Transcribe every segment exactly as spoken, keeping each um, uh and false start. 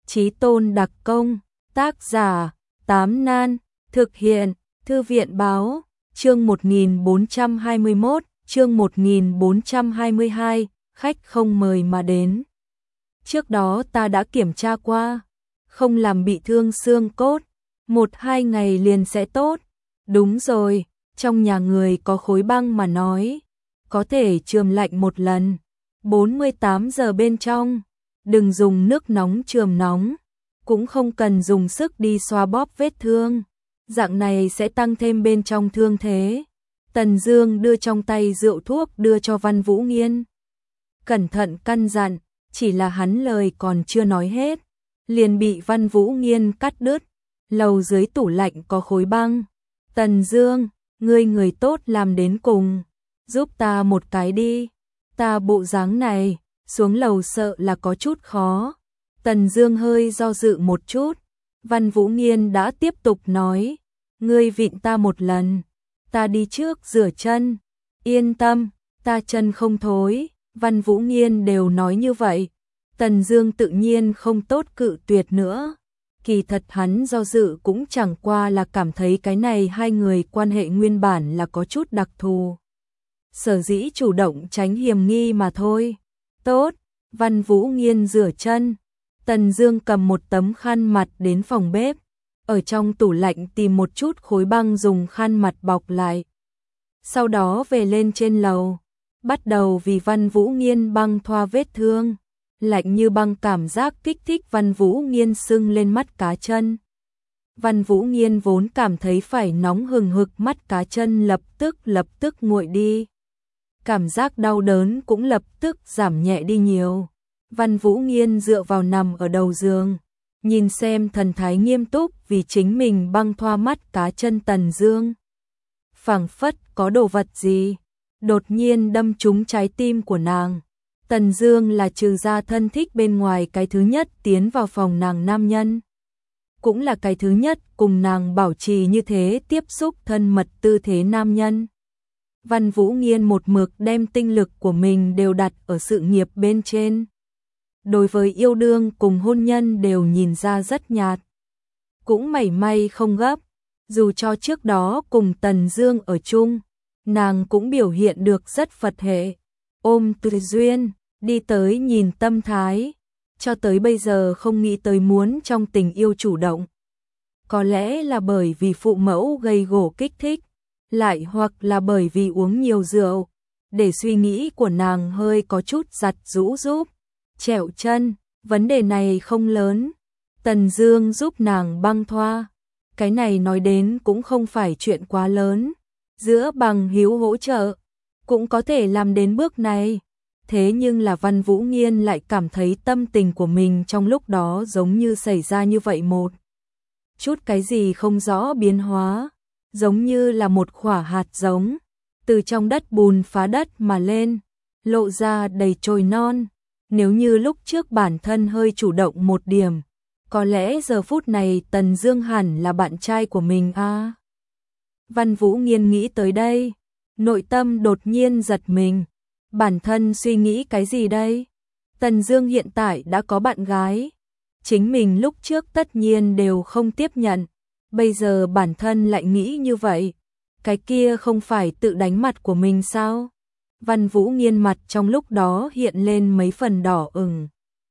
Chí tôn đặc công, tác giả, Tám Nan, thực hiện, Thư viện báo, chương một nghìn bốn trăm hai mươi mốt, chương một nghìn bốn trăm hai mươi hai, khách không mời mà đến. Trước đó ta đã kiểm tra qua, không làm bị thương xương cốt, một hai ngày liền sẽ tốt. Đúng rồi, trong nhà người có khối băng mà nói, có thể chườm lạnh một lần, bốn mươi tám giờ bên trong, đừng dùng nước nóng chườm nóng, cũng không cần dùng sức đi xoa bóp vết thương, dạng này sẽ tăng thêm bên trong thương thế. Tần Dương đưa trong tay rượu thuốc đưa cho Văn Vũ Nghiên. Cẩn thận căn dặn, chỉ là hắn lời còn chưa nói hết, liền bị Văn Vũ Nghiên cắt đứt. Lầu dưới tủ lạnh có khối băng. Tần Dương, ngươi người tốt làm đến cùng, giúp ta một cái đi, ta bộ dáng này, xuống lầu sợ là có chút khó. Tần Dương hơi do dự một chút, Văn Vũ Nghiên đã tiếp tục nói, ngươi vịn ta một lần, ta đi trước rửa chân. Yên tâm, ta chân không thối. Văn Vũ Nghiên đều nói như vậy, Tần Dương tự nhiên không tốt cự tuyệt nữa. Kỳ thật hắn do dự cũng chẳng qua là cảm thấy cái này hai người quan hệ nguyên bản là có chút đặc thù, sở dĩ chủ động tránh hiểm nghi mà thôi. Tốt, Văn Vũ Nghiên rửa chân, Tần Dương cầm một tấm khăn mặt đến phòng bếp, ở trong tủ lạnh tìm một chút khối băng dùng khăn mặt bọc lại. Sau đó về lên trên lầu, bắt đầu vì Văn Vũ Nghiên băng thoa vết thương. Lạnh như băng cảm giác kích thích Văn Vũ Nghiên sưng lên mắt cá chân. Văn Vũ Nghiên vốn cảm thấy phải nóng hừng hực, mắt cá chân lập tức lập tức nguội đi. Cảm giác đau đớn cũng lập tức giảm nhẹ đi nhiều. Văn Vũ Nghiên dựa vào nằm ở đầu giường, nhìn xem thần thái nghiêm túc vì chính mình băng thoa mắt cá chân Tần Dương. Phảng phất có đồ vật gì đột nhiên đâm trúng trái tim của nàng. Tần Dương là trừ ra thân thích bên ngoài cái thứ nhất tiến vào phòng nàng nam nhân, cũng là cái thứ nhất cùng nàng bảo trì như thế tiếp xúc thân mật tư thế nam nhân. Văn Vũ Nghiên một mực đem tinh lực của mình đều đặt ở sự nghiệp bên trên. Đối với yêu đương cùng hôn nhân đều nhìn ra rất nhạt, cũng mảy may không gấp. Dù cho trước đó cùng Tần Dương ở chung, nàng cũng biểu hiện được rất Phật hệ, ôm từ duyên, đi tới nhìn tâm thái, cho tới bây giờ không nghĩ tới muốn trong tình yêu chủ động. Có lẽ là bởi vì phụ mẫu gây gổ kích thích, lại hoặc là bởi vì uống nhiều rượu, để suy nghĩ của nàng hơi có chút giặt rũ giúp. Trẹo chân, vấn đề này không lớn, Tần Dương giúp nàng băng thoa, cái này nói đến cũng không phải chuyện quá lớn, giữa bằng hữu hỗ trợ, cũng có thể làm đến bước này. Thế nhưng là Văn Vũ Nghiên lại cảm thấy tâm tình của mình trong lúc đó giống như xảy ra như vậy một chút cái gì không rõ biến hóa, giống như là một quả hạt giống từ trong đất bùn phá đất mà lên, lộ ra đầy chồi non. Nếu như lúc trước bản thân hơi chủ động một điểm, có lẽ giờ phút này Tần Dương hẳn là bạn trai của mình a. À? Văn Vũ Nghiên nghĩ tới đây, nội tâm đột nhiên giật mình. Bản thân suy nghĩ cái gì đây? Tần Dương hiện tại đã có bạn gái, chính mình lúc trước tất nhiên đều không tiếp nhận, bây giờ bản thân lại nghĩ như vậy, cái kia không phải tự đánh mặt của mình sao? Văn Vũ Nghiên mặt trong lúc đó hiện lên mấy phần đỏ ửng.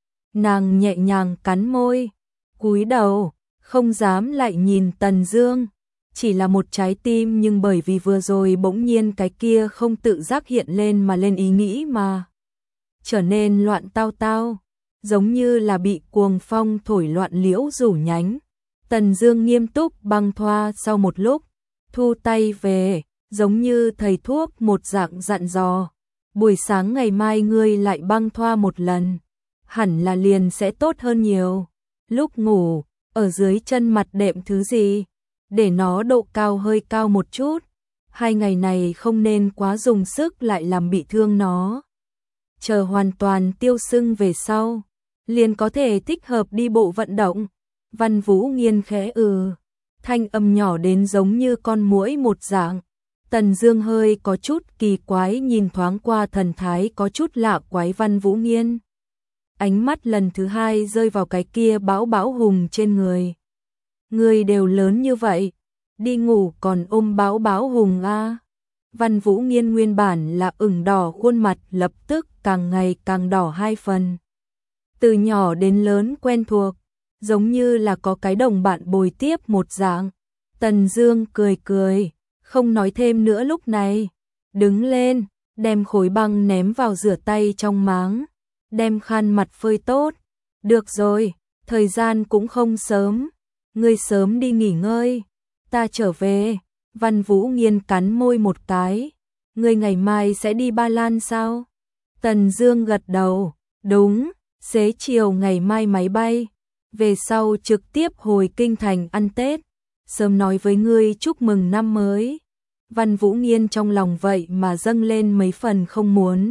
Nàng nhẹ nhàng cắn môi, cúi đầu, không dám lại nhìn Tần Dương. Chỉ là một trái tim nhưng bởi vì vừa rồi bỗng nhiên cái kia không tự giác hiện lên mà lên ý nghĩ mà trở nên loạn tao tao, giống như là bị cuồng phong thổi loạn liễu rủ nhánh. Tần Dương nghiêm túc băng thoa sau một lúc, thu tay về, giống như thầy thuốc một dạng dặn dò, buổi sáng ngày mai ngươi lại băng thoa một lần, hẳn là liền sẽ tốt hơn nhiều. Lúc ngủ, ở dưới chân mặt đệm thứ gì, để nó độ cao hơi cao một chút, hai ngày này không nên quá dùng sức lại làm bị thương nó. Chờ hoàn toàn tiêu sưng về sau, liền có thể thích hợp đi bộ vận động. Văn Vũ Nghiên khẽ ừ, thanh âm nhỏ đến giống như con muỗi một dạng. Tần Dương hơi có chút kỳ quái nhìn thoáng qua thần thái có chút lạ quái Văn Vũ Nghiên. ánh mắt lần thứ hai rơi vào cái kia Bão Bão Hùng trên người. Người đều lớn như vậy, đi ngủ còn ôm Bão Bão Hùng à? Văn Vũ Nghiên nguyên bản là ửng đỏ khuôn mặt lập tức càng ngày càng đỏ hai phần. Từ nhỏ đến lớn quen thuộc, giống như là có cái đồng bạn bồi tiếp một dạng. Tần Dương cười cười, không nói thêm nữa lúc này. Đứng lên, đem khối băng ném vào rửa tay trong máng, đem khăn mặt phơi tốt. Được rồi, thời gian cũng không sớm, ngươi sớm đi nghỉ ngơi, ta trở về. Văn Vũ Nghiên cắn môi một cái, ngươi ngày mai sẽ đi Ba Lan sao? Tần Dương gật đầu, đúng, xế chiều ngày mai máy bay, về sau trực tiếp hồi kinh thành ăn Tết, sớm nói với ngươi chúc mừng năm mới. Văn Vũ Nghiên trong lòng vậy mà dâng lên mấy phần không muốn.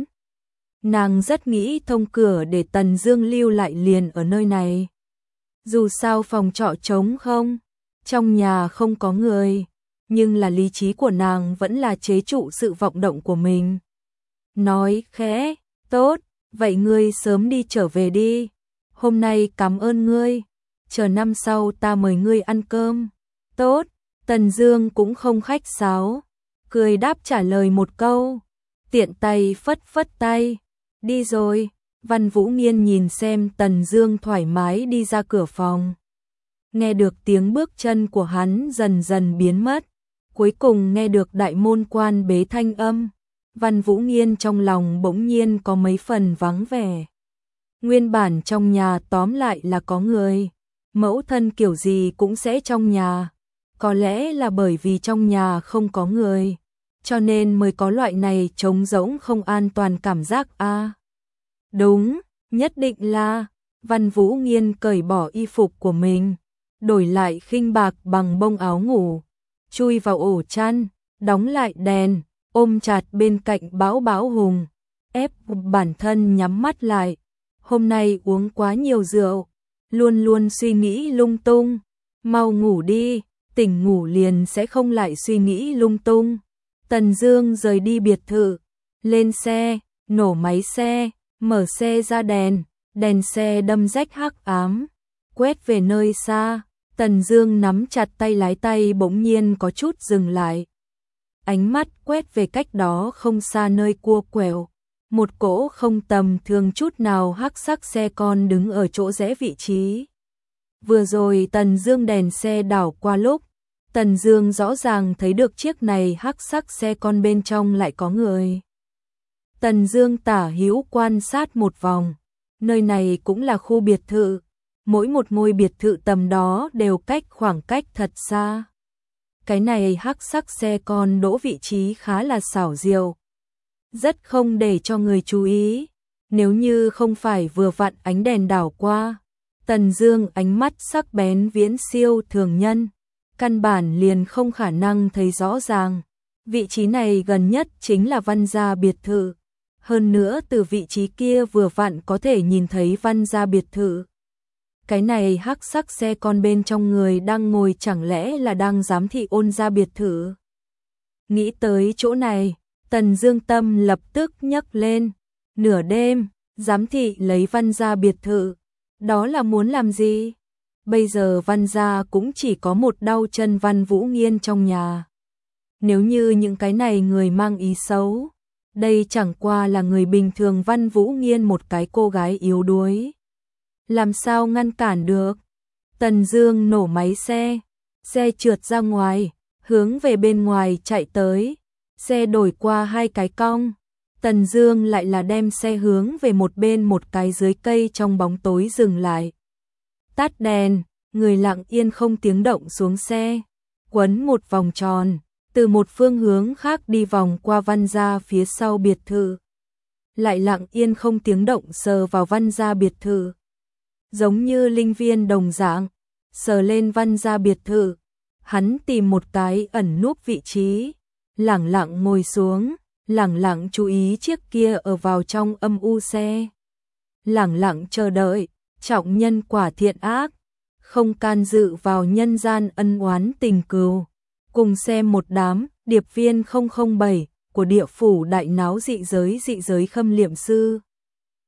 Nàng rất nghĩ thông cửa để Tần Dương lưu lại liền ở nơi này. Dù sao phòng trọ trống không, trong nhà không có người, nhưng là lý trí của nàng vẫn là chế trụ sự vọng động của mình. Nói khẽ, tốt, vậy ngươi sớm đi trở về đi. Hôm nay cảm ơn ngươi, chờ năm sau ta mời ngươi ăn cơm. Tốt, Tần Dương cũng không khách sáo, cười đáp trả lời một câu, tiện tay phất phất tay, đi rồi. Văn Vũ Nghiên nhìn xem Tần Dương thoải mái đi ra cửa phòng. Nghe được tiếng bước chân của hắn dần dần biến mất, cuối cùng nghe được đại môn quan bế thanh âm. Văn Vũ Nghiên trong lòng bỗng nhiên có mấy phần vắng vẻ. Nguyên bản trong nhà tóm lại là có người, mẫu thân kiểu gì cũng sẽ trong nhà. Có lẽ là bởi vì trong nhà không có người, cho nên mới có loại này trống rỗng không an toàn cảm giác a. À, đúng, nhất định là. Văn Vũ Nghiên cởi bỏ y phục của mình, đổi lại khinh bạc bằng bông áo ngủ, chui vào ổ chăn, đóng lại đèn, ôm chặt bên cạnh Bão Bão Hùng, ép bản thân nhắm mắt lại. Hôm nay uống quá nhiều rượu, luôn luôn suy nghĩ lung tung, mau ngủ đi, tỉnh ngủ liền sẽ không lại suy nghĩ lung tung. Tần Dương rời đi biệt thự, lên xe, nổ máy xe, mở xe ra đèn, đèn xe đâm rách hắc ám, quét về nơi xa. Tần Dương nắm chặt tay lái, tay bỗng nhiên có chút dừng lại. Ánh mắt quét về cách đó không xa nơi cua quẹo, một cỗ không tầm thường chút nào hắc sắc xe con đứng ở chỗ rẽ vị trí. Vừa rồi Tần Dương đèn xe đảo qua lúc, Tần Dương rõ ràng thấy được chiếc này hắc sắc xe con bên trong lại có người. Tần Dương tả hữu quan sát một vòng, nơi này cũng là khu biệt thự, mỗi một ngôi biệt thự tầm đó đều cách khoảng cách thật xa. Cái này hắc sắc xe con đỗ vị trí khá là xảo diệu, rất không để cho người chú ý. Nếu như không phải vừa vặn ánh đèn đảo qua, Tần Dương ánh mắt sắc bén viễn siêu thường nhân, căn bản liền không khả năng thấy rõ ràng. Vị trí này gần nhất chính là Văn gia biệt thự, hơn nữa từ vị trí kia vừa vặn có thể nhìn thấy Văn gia biệt thự. Cái này hắc sắc xe con bên trong người đang ngồi chẳng lẽ là đang giám thị Ôn gia biệt thự? Nghĩ tới chỗ này, Tần Dương tâm lập tức nhấc lên. Nửa đêm, giám thị lấy Văn gia biệt thự, đó là muốn làm gì? Bây giờ Văn gia cũng chỉ có một đau chân Văn Vũ Nghiên trong nhà. Nếu như những cái này người mang ý xấu, đây chẳng qua là người bình thường, Văn Vũ Nghiên một cái cô gái yếu đuối, làm sao ngăn cản được? Tần Dương nổ máy xe, xe trượt ra ngoài, hướng về bên ngoài chạy tới. Xe đổi qua hai cái cong, Tần Dương lại là đem xe hướng về một bên một cái dưới cây trong bóng tối dừng lại. Tắt đèn, người lặng yên không tiếng động xuống xe, quấn một vòng tròn, từ một phương hướng khác đi vòng qua Văn gia phía sau biệt thự. Lại lặng yên không tiếng động sờ vào Văn gia biệt thự. Giống như linh viên đồng dạng, sờ lên Văn gia biệt thự. Hắn tìm một cái ẩn núp vị trí, lẳng lặng ngồi xuống, lẳng lặng chú ý chiếc kia ở vào trong âm u xe. Lẳng lặng chờ đợi, trọng nhân quả thiện ác, không can dự vào nhân gian ân oán tình cừu. Cùng xem một đám điệp viên không không bảy của địa phủ đại náo dị giới dị giới khâm liệm sư.